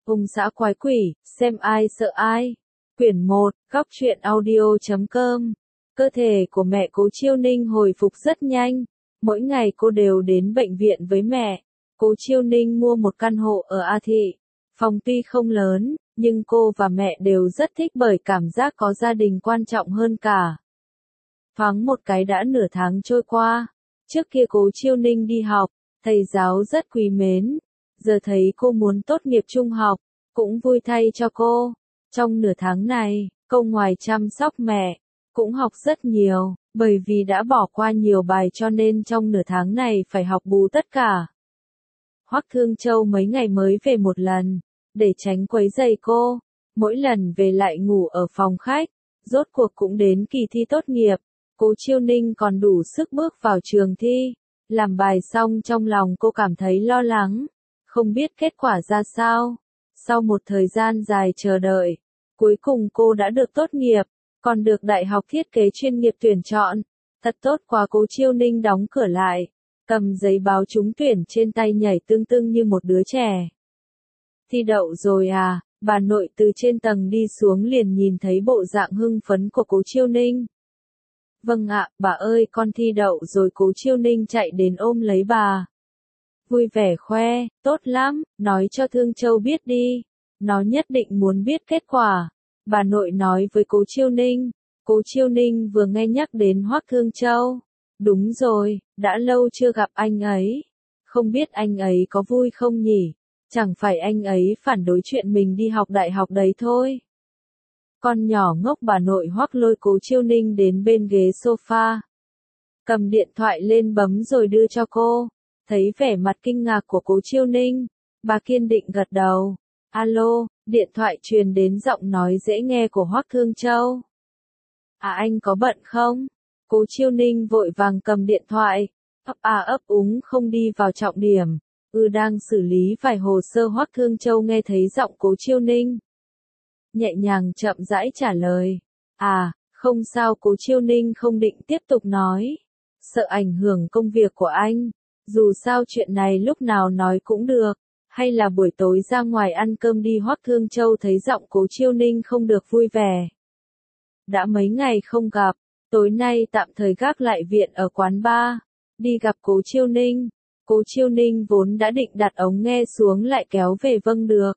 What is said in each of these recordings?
Ung xã quái quỷ, xem ai sợ ai. Quyển 1, góc truyện audio.com. Cơ thể của mẹ Cố Chiêu Ninh hồi phục rất nhanh. Mỗi ngày cô đều đến bệnh viện với mẹ. Cố Chiêu Ninh mua một căn hộ ở A Thị. Phòng tuy không lớn, nhưng cô và mẹ đều rất thích bởi cảm giác có gia đình quan trọng hơn cả. Thoáng một cái đã nửa tháng trôi qua. Trước kia Cố Chiêu Ninh đi học, thầy giáo rất quý mến. Giờ thấy cô muốn tốt nghiệp trung học, cũng vui thay cho cô. Trong nửa tháng này, cô ngoài chăm sóc mẹ, cũng học rất nhiều, bởi vì đã bỏ qua nhiều bài cho nên trong nửa tháng này phải học bù tất cả. Hoắc Thương Châu mấy ngày mới về một lần, để tránh quấy rầy cô, mỗi lần về lại ngủ ở phòng khách, rốt cuộc cũng đến kỳ thi tốt nghiệp. Cố Chiêu Ninh còn đủ sức bước vào trường thi, làm bài xong trong lòng cô cảm thấy lo lắng, không biết kết quả ra sao. Sau một thời gian dài chờ đợi, cuối cùng cô đã được tốt nghiệp, còn được Đại học Thiết kế chuyên nghiệp tuyển chọn. Thật tốt quá. Cố Chiêu Ninh đóng cửa lại, cầm giấy báo trúng tuyển trên tay nhảy tưng tưng như một đứa trẻ. Thi đậu rồi à? Bà nội từ trên tầng đi xuống liền nhìn thấy bộ dạng hưng phấn của Cố Chiêu Ninh. Vâng ạ, bà ơi, con thi đậu rồi. Cố Chiêu Ninh chạy đến ôm lấy bà. Vui vẻ khoe, tốt lắm, nói cho Thương Châu biết đi. Nó nhất định muốn biết kết quả. Bà nội nói với Cố Chiêu Ninh. Cố Chiêu Ninh vừa nghe nhắc đến Hoắc Thương Châu. Đúng rồi, đã lâu chưa gặp anh ấy. Không biết anh ấy có vui không nhỉ? Chẳng phải anh ấy phản đối chuyện mình đi học đại học đấy thôi. Con nhỏ ngốc. Bà nội Hoắc lôi Cố Chiêu Ninh đến bên ghế sofa. Cầm điện thoại lên bấm rồi đưa cho cô. Thấy vẻ mặt kinh ngạc của Cố Chiêu Ninh, bà kiên định gật đầu. Alo, điện thoại truyền đến giọng nói dễ nghe của Hoắc Thương Châu. À, anh có bận không? Cố Chiêu Ninh vội vàng cầm điện thoại, ấp úng không đi vào trọng điểm. Đang xử lý vài hồ sơ. Hoắc Thương Châu nghe thấy giọng Cố Chiêu Ninh, nhẹ nhàng chậm rãi trả lời. À, không sao. Cố Chiêu Ninh không định tiếp tục nói, sợ ảnh hưởng công việc của anh. Dù sao chuyện này lúc nào nói cũng được, hay là buổi tối ra ngoài ăn cơm đi. Hoắc Thương Châu thấy giọng Cố Chiêu Ninh không được vui vẻ. Đã mấy ngày không gặp, tối nay tạm thời gác lại viện ở quán bar, đi gặp Cố Chiêu Ninh. Cố Chiêu Ninh vốn đã định đặt ống nghe xuống lại kéo về vâng được.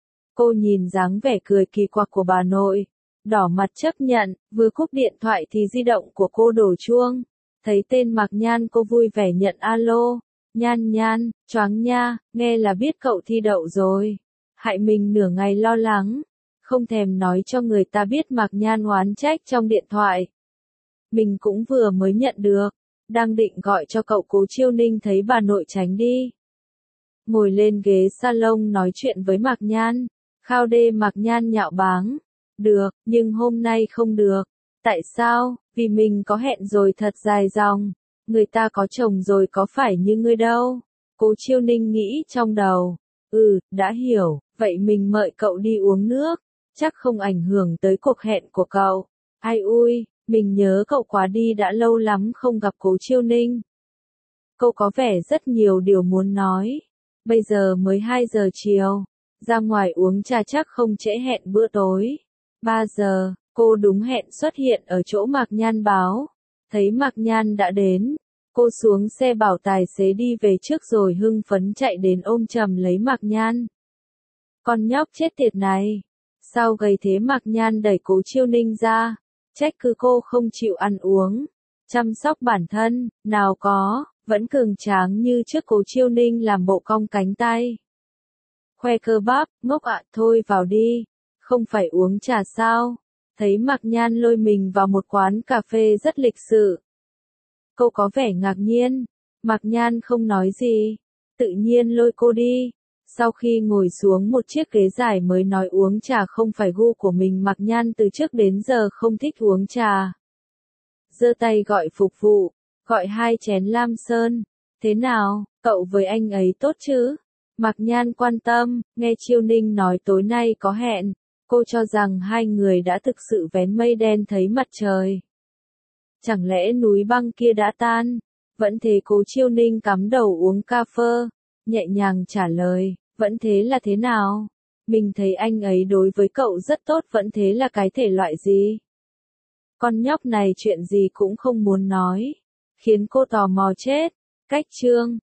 Cô nhìn dáng vẻ cười kỳ quặc của bà nội, đỏ mặt chấp nhận, vừa cúp điện thoại thì di động của cô đổ chuông. Thấy tên Mạc Nhan cô vui vẻ nhận. Alo, Nhan Nhan, choáng nha, nghe là biết cậu thi đậu rồi. Hại mình nửa ngày lo lắng, không thèm nói cho người ta biết. Mạc Nhan oán trách trong điện thoại. Mình cũng vừa mới nhận được, đang định gọi cho cậu. Cố Chiêu Ninh thấy bà nội tránh đi, ngồi lên ghế salon nói chuyện với Mạc Nhan. Khao đê. Mạc Nhan nhạo báng. Được, nhưng hôm nay không được. Tại sao? Vì mình có hẹn rồi. Thật dài dòng. Người ta có chồng rồi có phải như ngươi đâu. Cố Chiêu Ninh nghĩ trong đầu. Đã hiểu, vậy mình mời cậu đi uống nước, chắc không ảnh hưởng tới cuộc hẹn của cậu. Ai ui, mình nhớ cậu quá đi, đã lâu lắm không gặp. Cố Chiêu Ninh, cô có vẻ rất nhiều điều muốn nói. Bây giờ mới 2 giờ chiều, ra ngoài uống trà chắc không trễ hẹn bữa tối. 3 giờ, cô đúng hẹn xuất hiện ở chỗ Mạc Nhan báo. Thấy Mạc Nhan đã đến, cô xuống xe bảo tài xế đi về trước rồi hưng phấn chạy đến ôm chầm lấy Mạc Nhan. Con nhóc chết tiệt này, sao gầy thế? Mạc Nhan đẩy Cố Chiêu Ninh ra, trách cứ cô không chịu ăn uống, chăm sóc bản thân. Nào có, vẫn cường tráng như trước. Cố Chiêu Ninh làm bộ cong cánh tay, khoe cơ bắp. Ngốc ạ, thôi vào đi, không phải uống trà sao? Thấy Mạc Nhan lôi mình vào một quán cà phê rất lịch sự, cô có vẻ ngạc nhiên. Mạc Nhan không nói gì, tự nhiên lôi cô đi. Sau khi ngồi xuống một chiếc ghế dài mới nói uống trà không phải gu của mình. Mạc Nhan từ trước đến giờ không thích uống trà. Giơ tay gọi phục vụ, gọi 2 chén Lam Sơn. Thế nào, cậu với anh ấy tốt chứ? Mạc Nhan quan tâm, nghe Chiêu Ninh nói tối nay có hẹn, cô cho rằng hai người đã thực sự vén mây đen thấy mặt trời. Chẳng lẽ núi băng kia đã tan? Vẫn thế. Cố Chiêu Ninh cắm đầu uống cà phê, nhẹ nhàng trả lời, vẫn thế là thế nào? Mình thấy anh ấy đối với cậu rất tốt, vẫn thế là cái thể loại gì? Con nhóc này chuyện gì cũng không muốn nói, khiến cô tò mò chết. Cách chương